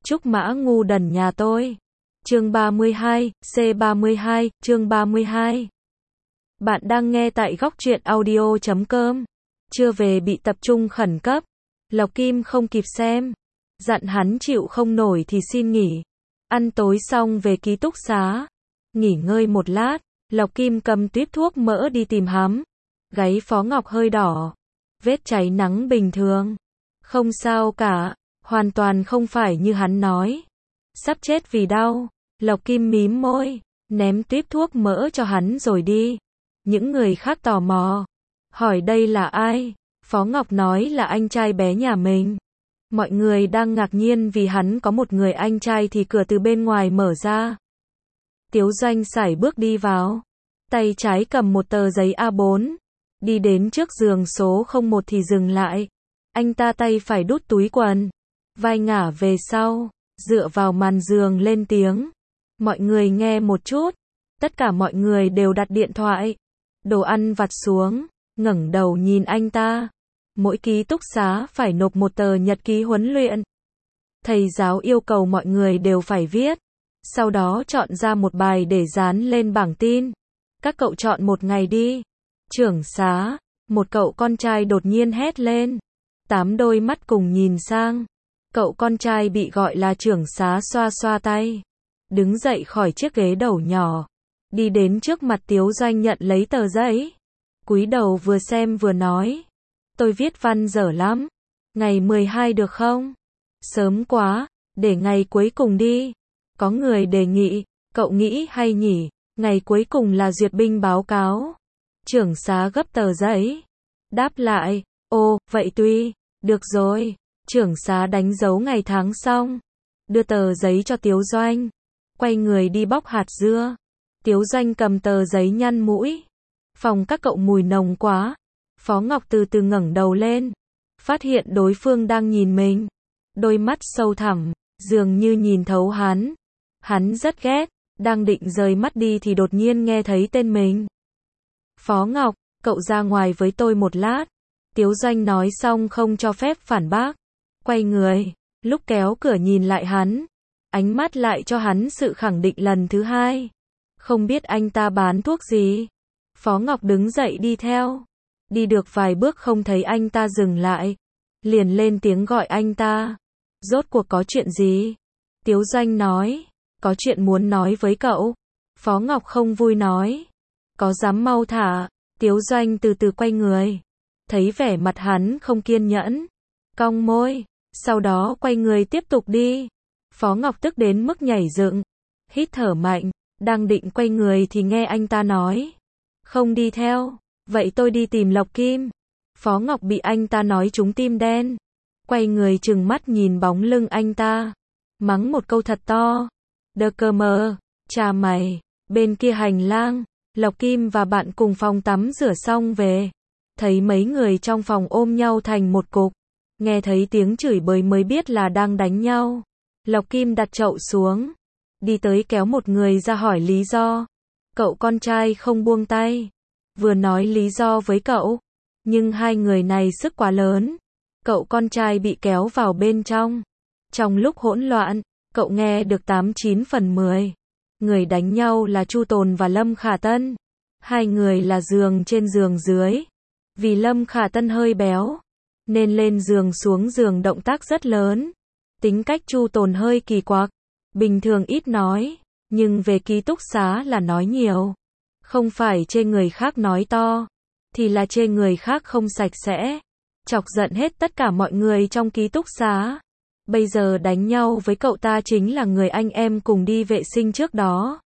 Trúc Mã ngu đần nhà tôi. Chương 32, C32, chương 32. Bạn đang nghe tại góc truyện audio.com. Chưa về bị tập trung khẩn cấp. Lộc Kim không kịp xem. Dặn hắn chịu không nổi thì xin nghỉ. Ăn tối xong về ký túc xá. Nghỉ ngơi một lát, Lộc Kim cầm tuýp thuốc mỡ đi tìm hắn. Gáy Phó Ngọc hơi đỏ. Vết cháy nắng bình thường. Không sao cả, hoàn toàn không phải như hắn nói. Sắp chết vì đau. Lộc Kim mím môi, ném tuýp thuốc mỡ cho hắn rồi đi. Những người khác tò mò. Hỏi đây là ai? Phó Ngọc nói là anh trai bé nhà mình. Mọi người đang ngạc nhiên vì hắn có một người anh trai thì cửa từ bên ngoài mở ra. Tiếu Doanh sải bước đi vào. Tay trái cầm một tờ giấy A4. Đi đến trước giường số 01 thì dừng lại. Anh ta tay phải đút túi quần. Vai ngả về sau, dựa vào màn giường lên tiếng. Mọi người nghe một chút. Tất cả mọi người đều đặt điện thoại, đồ ăn vặt xuống, ngẩng đầu nhìn anh ta. Mỗi ký túc xá phải nộp một tờ nhật ký huấn luyện. Thầy giáo yêu cầu mọi người đều phải viết. Sau đó chọn ra một bài để dán lên bảng tin. Các cậu chọn một ngày đi. Trưởng xá, một cậu con trai đột nhiên hét lên. 8 đôi mắt cùng nhìn sang. Cậu con trai bị gọi là trưởng xá xoa xoa tay. Đứng dậy khỏi chiếc ghế đầu nhỏ. Đi đến trước mặt Tiếu Doanh nhận lấy tờ giấy. Cúi đầu vừa xem vừa nói. Tôi viết văn dở lắm. Ngày 12 được không? Sớm quá, để ngày cuối cùng đi. Có người đề nghị, cậu nghĩ hay nhỉ? Ngày cuối cùng là duyệt binh báo cáo. Trưởng xá gấp tờ giấy. Đáp lại, ô, vậy tùy, được rồi. Trưởng xá đánh dấu ngày tháng xong. Đưa tờ giấy cho Tiếu Doanh. Quay người đi bóc hạt dưa. Tiếu Doanh cầm tờ giấy nhăn mũi. Phòng các cậu mùi nồng quá. Phó Ngọc từ từ ngẩng đầu lên. Phát hiện đối phương đang nhìn mình. Đôi mắt sâu thẳm, dường như nhìn thấu hắn. Hắn rất ghét. Đang định rời mắt đi thì đột nhiên nghe thấy tên mình. Phó Ngọc, cậu ra ngoài với tôi một lát. Tiếu Doanh nói xong không cho phép phản bác. Quay người, lúc kéo cửa nhìn lại hắn. Ánh mắt lại cho hắn sự khẳng định lần thứ hai. Không biết anh ta bán thuốc gì. Phó Ngọc đứng dậy đi theo. Đi được vài bước không thấy anh ta dừng lại. Liền lên tiếng gọi anh ta. Rốt cuộc có chuyện gì? Tiếu Doanh nói. Có chuyện muốn nói với cậu. Phó Ngọc không vui nói. Có dám mau thả. Tiếu Doanh từ từ quay người. Thấy vẻ mặt hắn không kiên nhẫn. Cong môi. Sau đó quay người tiếp tục đi. Phó Ngọc tức đến mức nhảy dựng. Hít thở mạnh. Đang định quay người thì nghe anh ta nói. Không đi theo. Vậy tôi đi tìm Lộc Kim. Phó Ngọc bị anh ta nói trúng tim đen. Quay người trừng mắt nhìn bóng lưng anh ta. Mắng một câu thật to. Đờ cơ mờ. Cha mày. Bên kia hành lang. Lộc Kim và bạn cùng phòng tắm rửa xong về. Thấy mấy người trong phòng ôm nhau thành một cục. Nghe thấy tiếng chửi bới mới biết là đang đánh nhau. Lộc Kim đặt chậu xuống. Đi tới kéo một người ra hỏi lý do. Cậu con trai không buông tay. Vừa nói lý do với cậu. Nhưng hai người này sức quá lớn. Cậu con trai bị kéo vào bên trong. Trong lúc hỗn loạn, cậu nghe được 89 phần 10. Người đánh nhau là Chu Tồn và Lâm Khả Tân. Hai người là giường trên giường dưới. Vì Lâm Khả Tân hơi béo, nên lên giường xuống giường động tác rất lớn. Tính cách Chu Tồn hơi kỳ quặc. Bình thường ít nói, nhưng về ký túc xá là nói nhiều. Không phải chê người khác nói to, thì là chê người khác không sạch sẽ. Chọc giận hết tất cả mọi người trong ký túc xá. Bây giờ đánh nhau với cậu ta chính là người anh em cùng đi vệ sinh trước đó.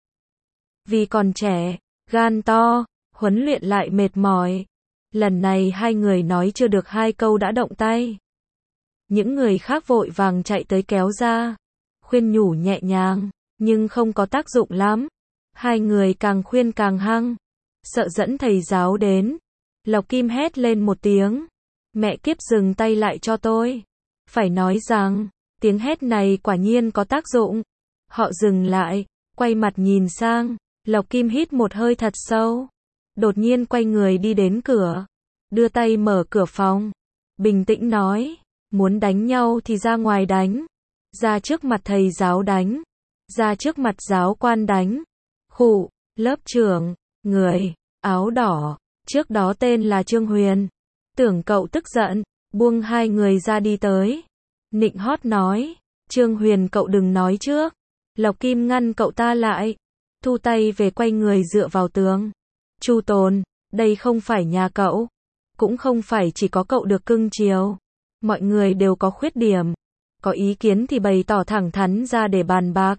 Vì còn trẻ, gan to, huấn luyện lại mệt mỏi. Lần này hai người nói chưa được hai câu đã động tay. Những người khác vội vàng chạy tới kéo ra. Khuyên nhủ nhẹ nhàng, nhưng không có tác dụng lắm. Hai người càng khuyên càng hăng. Sợ dẫn thầy giáo đến. Lộc Kim hét lên một tiếng. Mẹ kiếp dừng tay lại cho tôi. Phải nói rằng, tiếng hét này quả nhiên có tác dụng. Họ dừng lại, quay mặt nhìn sang. Lộc Kim hít một hơi thật sâu. Đột nhiên quay người đi đến cửa. Đưa tay mở cửa phòng. Bình tĩnh nói. Muốn đánh nhau thì ra ngoài đánh. ra trước mặt thầy giáo đánh, ra trước mặt giáo quan đánh. Khụ, lớp trưởng, người, áo đỏ, trước đó tên là Trương Huyền. Tưởng cậu tức giận, buông hai người ra đi tới. Nịnh hót nói, Trương Huyền cậu đừng nói trước. Lộc Kim ngăn cậu ta lại, thu tay về quay người dựa vào tường. Chu Tồn, đây không phải nhà cậu, cũng không phải chỉ có cậu được cưng chiều. Mọi người đều có khuyết điểm, có ý kiến thì bày tỏ thẳng thắn ra để bàn bạc.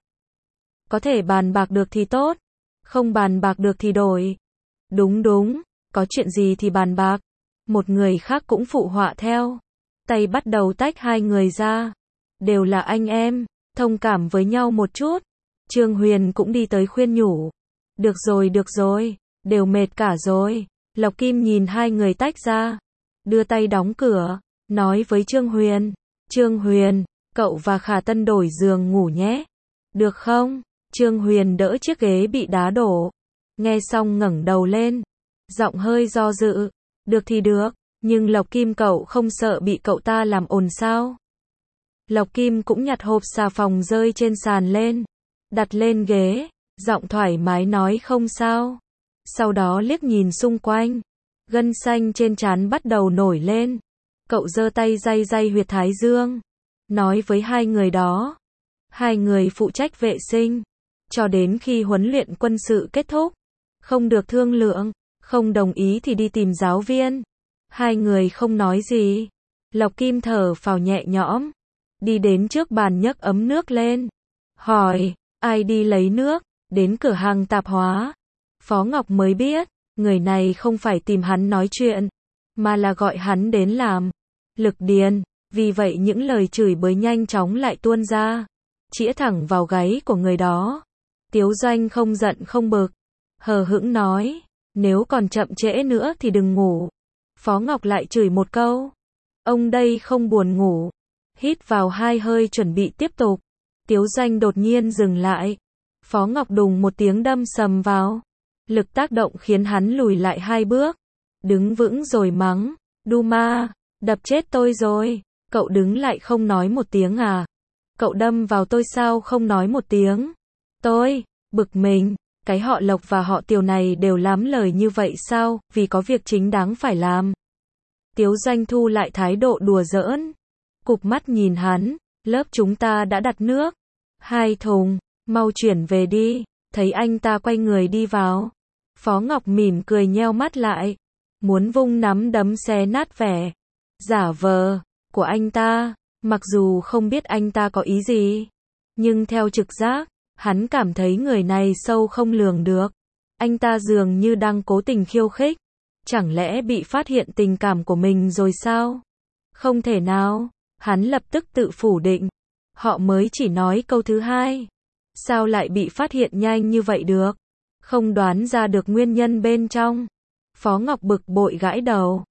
Có thể bàn bạc được thì tốt, không bàn bạc được thì đổi. Đúng đúng, có chuyện gì thì bàn bạc. Một người khác cũng phụ họa theo. Tay bắt đầu tách hai người ra. Đều là anh em, thông cảm với nhau một chút. Trương Huyền cũng đi tới khuyên nhủ. Được rồi, đều mệt cả rồi. Lộc Kim nhìn hai người tách ra, đưa tay đóng cửa, nói với Trương Huyền. Trương Huyền, cậu và Khả Tân đổi giường ngủ nhé. Được không? Trương Huyền đỡ chiếc ghế bị đá đổ. Nghe xong ngẩng đầu lên, giọng hơi do dự. Được thì được, nhưng Lộc Kim cậu không sợ bị cậu ta làm ồn sao? Lộc Kim cũng nhặt hộp xà phòng rơi trên sàn lên, đặt lên ghế, giọng thoải mái nói không sao. Sau đó liếc nhìn xung quanh, gân xanh trên trán bắt đầu nổi lên. Cậu giơ tay day day huyệt thái dương, nói với hai người đó. Hai người phụ trách vệ sinh, cho đến khi huấn luyện quân sự kết thúc. Không được thương lượng, không đồng ý thì đi tìm giáo viên. Hai người không nói gì. Lộc Kim thở phào nhẹ nhõm, đi đến trước bàn nhấc ấm nước lên, hỏi, ai đi lấy nước, đến cửa hàng tạp hóa. Phó Ngọc mới biết, người này không phải tìm hắn nói chuyện, mà là gọi hắn đến làm lực điền. Vì vậy những lời chửi bới nhanh chóng lại tuôn ra, chĩa thẳng vào gáy của người đó. Tiếu Doanh không giận không bực, hờ hững nói, nếu còn chậm trễ nữa thì đừng ngủ. Phó Ngọc lại chửi một câu, ông đây không buồn ngủ. Hít vào hai hơi chuẩn bị tiếp tục. Tiếu Doanh đột nhiên dừng lại. Phó Ngọc đùng một tiếng đâm sầm vào. Lực tác động khiến hắn lùi lại hai bước. Đứng vững rồi mắng, đu ma, đập chết tôi rồi. Cậu đứng lại không nói một tiếng à? Cậu đâm vào tôi sao không nói một tiếng? Tôi, bực mình, cái họ Lộc và họ Tiều này đều lắm lời như vậy sao, vì có việc chính đáng phải làm. Tiếu Doanh thu lại thái độ đùa giỡn, cụp mắt nhìn hắn, lớp chúng ta đã đặt nước. 2 thùng, mau chuyển về đi. Thấy anh ta quay người đi vào. Phó Ngọc mỉm cười nheo mắt lại, muốn vung nắm đấm xé nát vẻ giả vờ của anh ta, mặc dù không biết anh ta có ý gì, nhưng theo trực giác, hắn cảm thấy người này sâu không lường được. Anh ta dường như đang cố tình khiêu khích, chẳng lẽ bị phát hiện tình cảm của mình rồi sao? Không thể nào, hắn lập tức tự phủ định. Họ mới chỉ nói câu thứ hai, sao lại bị phát hiện nhanh như vậy được? Không đoán ra được nguyên nhân bên trong. Phó Ngọc bực bội gãi đầu,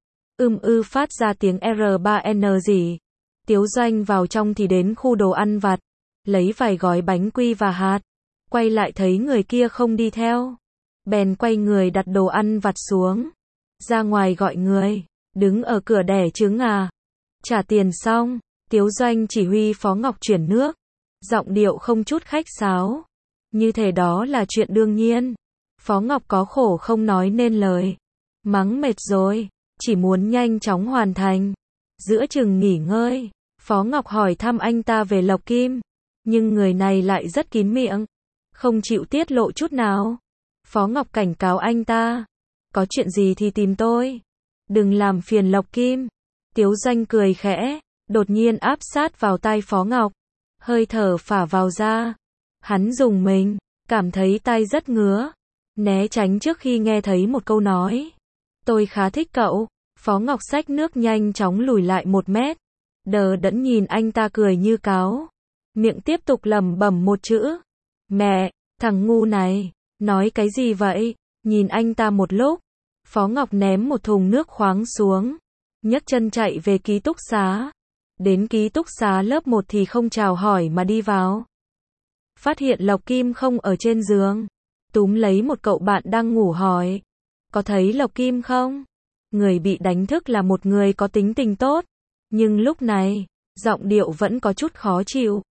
phát ra tiếng R3N gì. Tiếu Doanh vào trong thì đến khu đồ ăn vặt, lấy vài gói bánh quy và hạt, quay lại thấy người kia không đi theo, bèn quay người đặt đồ ăn vặt xuống, ra ngoài gọi người, đứng ở cửa đẻ trứng à. Trả tiền xong, Tiếu Doanh chỉ huy Phó Ngọc chuyển nước, giọng điệu không chút khách sáo, như thể đó là chuyện đương nhiên. Phó Ngọc có khổ không nói nên lời, mắng mệt rồi, chỉ muốn nhanh chóng hoàn thành. Giữa chừng nghỉ ngơi, Phó Ngọc hỏi thăm anh ta về Lộc Kim, nhưng người này lại rất kín miệng, không chịu tiết lộ chút nào. Phó Ngọc cảnh cáo anh ta, có chuyện gì thì tìm tôi, đừng làm phiền Lộc Kim. Tiếu Doanh cười khẽ, đột nhiên áp sát vào tai Phó Ngọc, hơi thở phả vào da. Hắn rùng mình, cảm thấy tai rất ngứa, né tránh trước khi nghe thấy một câu nói, tôi khá thích cậu. Phó Ngọc xách nước nhanh chóng lùi lại 1 mét, đờ đẫn nhìn anh ta cười như cáo, miệng tiếp tục lẩm bẩm một chữ, mẹ, thằng ngu này, nói cái gì vậy? Nhìn anh ta một lúc, Phó Ngọc ném một thùng nước khoáng xuống, nhấc chân chạy về ký túc xá. Đến ký túc xá lớp 1 thì không chào hỏi mà đi vào. Phát hiện Lộc Kim không ở trên giường, túm lấy một cậu bạn đang ngủ hỏi, có thấy Lộc Kim không? Người bị đánh thức là một người có tính tình tốt, nhưng lúc này, giọng điệu vẫn có chút khó chịu.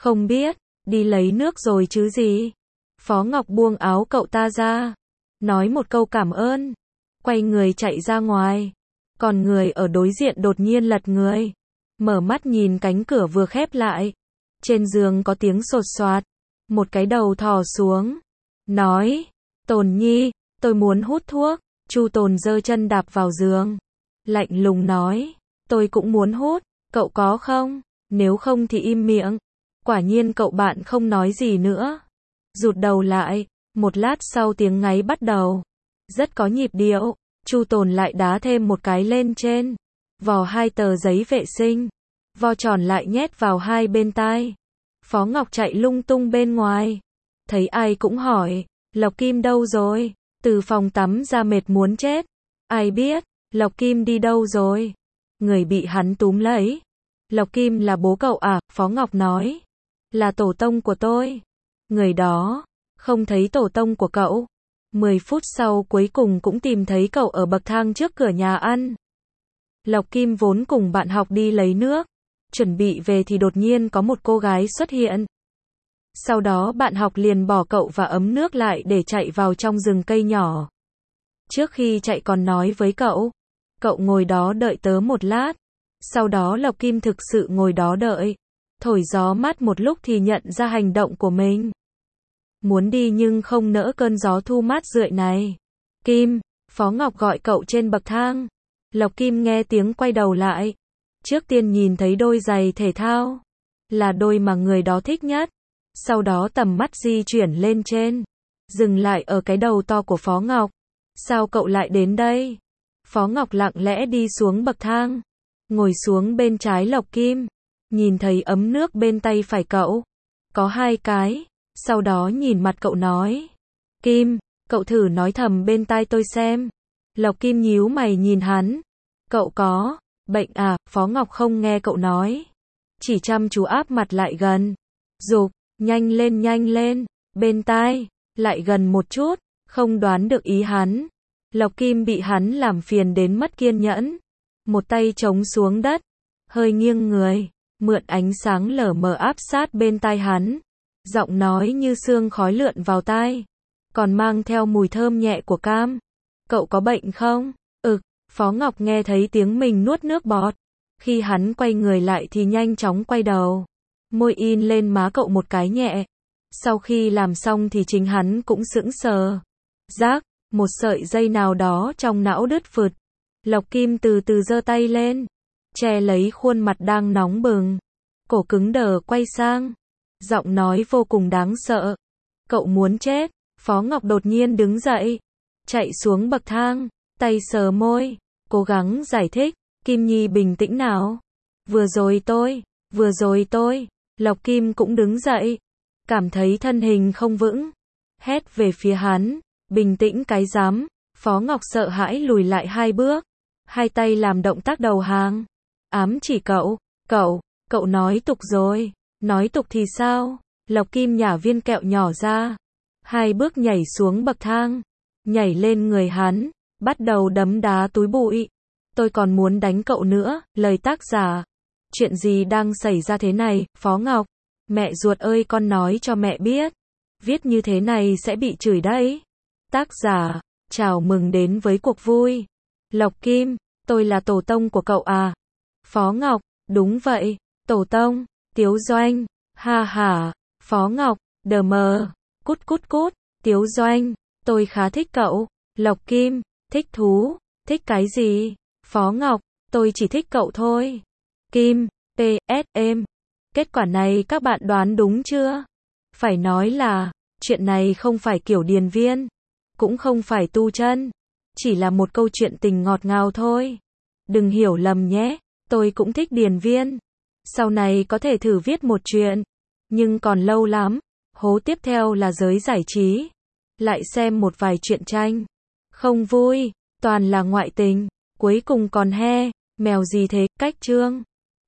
Không biết, đi lấy nước rồi chứ gì. Phó Ngọc buông áo cậu ta ra, nói một câu cảm ơn, quay người chạy ra ngoài. Còn người ở đối diện đột nhiên lật người, mở mắt nhìn cánh cửa vừa khép lại. Trên giường có tiếng sột soạt, một cái đầu thò xuống, nói, Tồn Nhi, tôi muốn hút thuốc. Chu Tồn giơ chân đạp vào giường, lạnh lùng nói, tôi cũng muốn hút, cậu có không? Nếu không thì im miệng. Quả nhiên cậu bạn không nói gì nữa, rụt đầu lại. Một lát sau tiếng ngáy bắt đầu, rất có nhịp điệu. Chu Tồn lại đá thêm một cái lên trên, vò 2 tờ giấy vệ sinh, vo tròn lại nhét vào hai bên tai. Phó Ngọc chạy lung tung bên ngoài, thấy ai cũng hỏi, Lộc Kim đâu rồi? Từ phòng tắm ra mệt muốn chết. Ai biết, Lộc Kim đi đâu rồi? Người bị hắn túm lấy. Lộc Kim là bố cậu à? Phó Ngọc nói, là tổ tông của tôi. Người đó, không thấy tổ tông của cậu. 10 phút sau cuối cùng cũng tìm thấy cậu ở bậc thang trước cửa nhà ăn. Lộc Kim vốn cùng bạn học đi lấy nước, chuẩn bị về thì đột nhiên có một cô gái xuất hiện. Sau đó bạn học liền bỏ cậu và ấm nước lại để chạy vào trong rừng cây nhỏ. Trước khi chạy còn nói với cậu, cậu ngồi đó đợi tớ một lát. Sau đó Lộc Kim thực sự ngồi đó đợi, thổi gió mát một lúc thì nhận ra hành động của mình. Muốn đi nhưng không nỡ cơn gió thu mát rượi này. Kim, Phó Ngọc gọi cậu trên bậc thang. Lộc Kim nghe tiếng quay đầu lại. Trước tiên nhìn thấy đôi giày thể thao, là đôi mà người đó thích nhất. Sau đó tầm mắt di chuyển lên trên, dừng lại ở cái đầu to của Phó Ngọc. Sao cậu lại đến đây? Phó Ngọc lặng lẽ đi xuống bậc thang, ngồi xuống bên trái Lộc Kim, nhìn thấy ấm nước bên tay phải cậu, có 2 cái. Sau đó nhìn mặt cậu nói, Kim, cậu thử nói thầm bên tai tôi xem. Lộc Kim nhíu mày nhìn hắn, cậu có bệnh à? Phó Ngọc không nghe cậu nói, chỉ chăm chú áp mặt lại gần, giục, nhanh lên, bên tai, lại gần một chút. Không đoán được ý hắn, Lộc Kim bị hắn làm phiền đến mất kiên nhẫn, một tay chống xuống đất, hơi nghiêng người, mượn ánh sáng lờ mờ áp sát bên tai hắn. Giọng nói như sương khói lượn vào tai, còn mang theo mùi thơm nhẹ của cam. Cậu có bệnh không? Phó Ngọc nghe thấy tiếng mình nuốt nước bọt. Khi hắn quay người lại thì nhanh chóng quay đầu, môi in lên má cậu một cái nhẹ. Sau khi làm xong thì chính hắn cũng sững sờ. Rác, một sợi dây nào đó trong não đứt phượt. Lộc Kim từ từ giơ tay lên, che lấy khuôn mặt đang nóng bừng. Cổ cứng đờ quay sang, giọng nói vô cùng đáng sợ. Cậu muốn chết. Phó Ngọc đột nhiên đứng dậy, chạy xuống bậc thang, tay sờ môi, cố gắng giải thích. Kim Nhi bình tĩnh nào. Vừa rồi tôi. Lộc Kim cũng đứng dậy, cảm thấy thân hình không vững, hét về phía hắn, bình tĩnh cái rắm. Phó Ngọc sợ hãi lùi lại 2 bước, 2 tay làm động tác đầu hàng, ám chỉ cậu, cậu nói tục rồi. Nói tục thì sao? Lộc Kim nhả viên kẹo nhỏ ra, 2 bước nhảy xuống bậc thang, nhảy lên người hắn, bắt đầu đấm đá túi bụi. Tôi còn muốn đánh cậu nữa. Lời tác giả. Chuyện gì đang xảy ra thế này, Phó Ngọc? Mẹ ruột ơi, con nói cho mẹ biết, viết như thế này sẽ bị chửi đấy. Tác giả. Chào mừng đến với cuộc vui. Lộc Kim, tôi là tổ tông của cậu à? Phó Ngọc, đúng vậy, tổ tông. Tiếu Doanh, ha ha. Phó Ngọc, đờ mờ, cút. Tiếu Doanh, tôi khá thích cậu. Lộc Kim, thích thú, thích cái gì? Phó Ngọc, tôi chỉ thích cậu thôi. Kim, PS em. Kết quả này các bạn đoán đúng chưa? Phải nói là, chuyện này không phải kiểu điền viên, cũng không phải tu chân, chỉ là một câu chuyện tình ngọt ngào thôi. Đừng hiểu lầm nhé, tôi cũng thích điền viên. Sau này có thể thử viết một chuyện, nhưng còn lâu lắm. Hố tiếp theo là giới giải trí. Lại xem một vài truyện tranh. Không vui, toàn là ngoại tình. Cuối cùng còn he, mèo gì thế, cách chương.